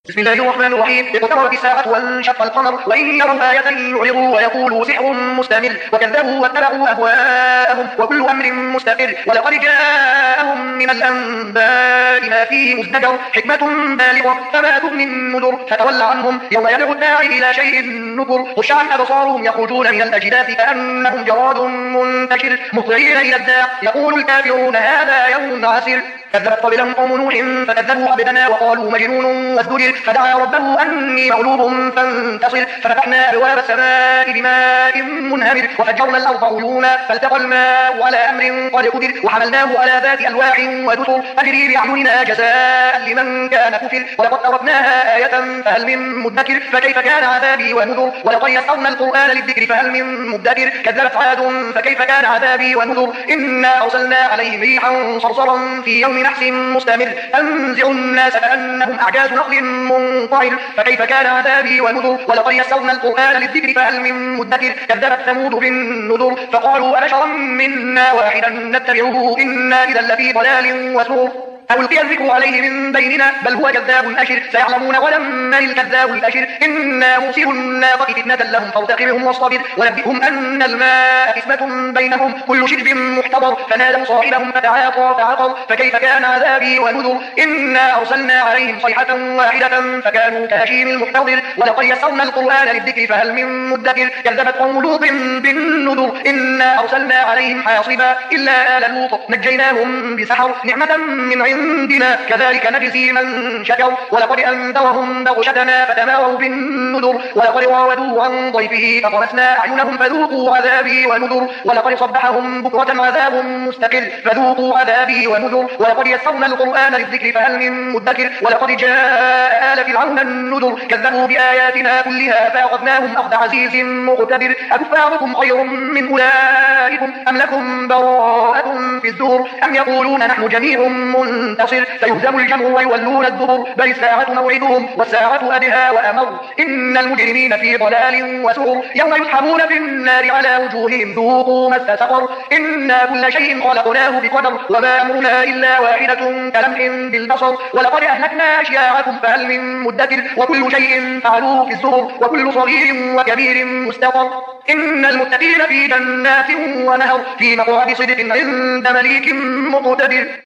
بسم الله الرحمن الرحيم. اقتربت الساعة وانشق القمر وإن يروا آية يعرضوا ويقولوا سحر مستمر وكذبوا واتبعوا أهواءهم وكل أمر مستقر ولقد جاءهم من الأنباء ما فيه مزدجر حكمة بالغة فما تغني النذر فتول عنهم يوم يدعو الداعي إلى شيء نكر خش عن أبصارهم يخرجون من الأجداث كأنهم جراد منتشر مهطعين إلى الداع يقول الكافرون هذا يوم عسر كذبت قبلهم قوم نوح فكذبوا عبدنا وقالوا مجنون وازدجر فدعا ربه أني مغلوب فانتصر ففتحنا أبواب السماء بماء منهمر وفجرنا الأرض عيونا فالتقى الماء على أمر قد قدر وحملناه على ذات ألواح ودسر تجري بأعيننا جزاء لمن كان كفر ولقد تركناها آية فهل من مدكر فكيف كان عذابي ونذر ولقد يسرنا القرآن للذكر فهل من مدكر كذبت عاد فكيف كان عذابي ونذر إنا أرسلنا عليهم ريحا صرصرا في يوم نحس مستمر تنزع الناس كأنهم أعجاز نخل منقعر فكيف كان عذابي ونذر ولقد يسرنا القرآن للذكر فهل من مدكر كذبت ثمود بالنذر فقالوا أبشرا منا واحدا نتبعه إنا إذا لفي ضلال وسعر ألقي الذكر عليه من بيننا بل هو كذاب أشر سيعلمون غدا من الكذاب الأشر إنا مرسل الناقة فتنة لهم فارتقبهم واصطبر ونبئهم أن الماء قسمة بينهم كل شرب محتضر فنادوا صاحبهم فتعاطى فعقر فكيف كان عذابي ونذر إنا أرسلنا عليهم صيحة واحدة فكانوا كهشيم المحتضر ولقد يسرنا القرآن للذكر فهل من مدكر كذبت قوم لوط بالنذر إنا أرسلنا عليهم حاصبا إلا آل لوط نجيناهم بسحر نعمة من عندنا كذلك نجزي من شكر ولقد أنذرهم بطشتنا فتماروا بالنذر ولقد راودوه عن ضيفه فطمسنا أعينهم فذوقوا عذابي ونذر ولقد صبحهم بكرة عذاب مستقر فذوقوا عذابي ونذر ولقد يسرنا القرآن للذكر فهل من مدكر ولقد جاء آل فرعون النذر كذبوا بآياتنا كلها فأخذناهم أخذ عزيز مقتدر أكفاركم خير من أولئكم أم لكم براءة في الزبر أم يقولون نحن جميع منتصر سيهزم الجمع ويولون الدبر بل الساعة موعدهم والساعة أدهى وأمر إن المجرمين في ضلال وسعر يوم يسحبون في النار على وجوههم ذوقوا مس سقر إنا كل شيء خلقناه بقدر وما أمرنا إلا واحدة كلمح بالبصر ولقد أهلكنا أشياعكم فهل من مدكر وكل شيء فعلوه في الزبر وكل صغير وكبير مستقر إن المتقين في جنات ونهر في مقعد صدق عند مليك مقتدر.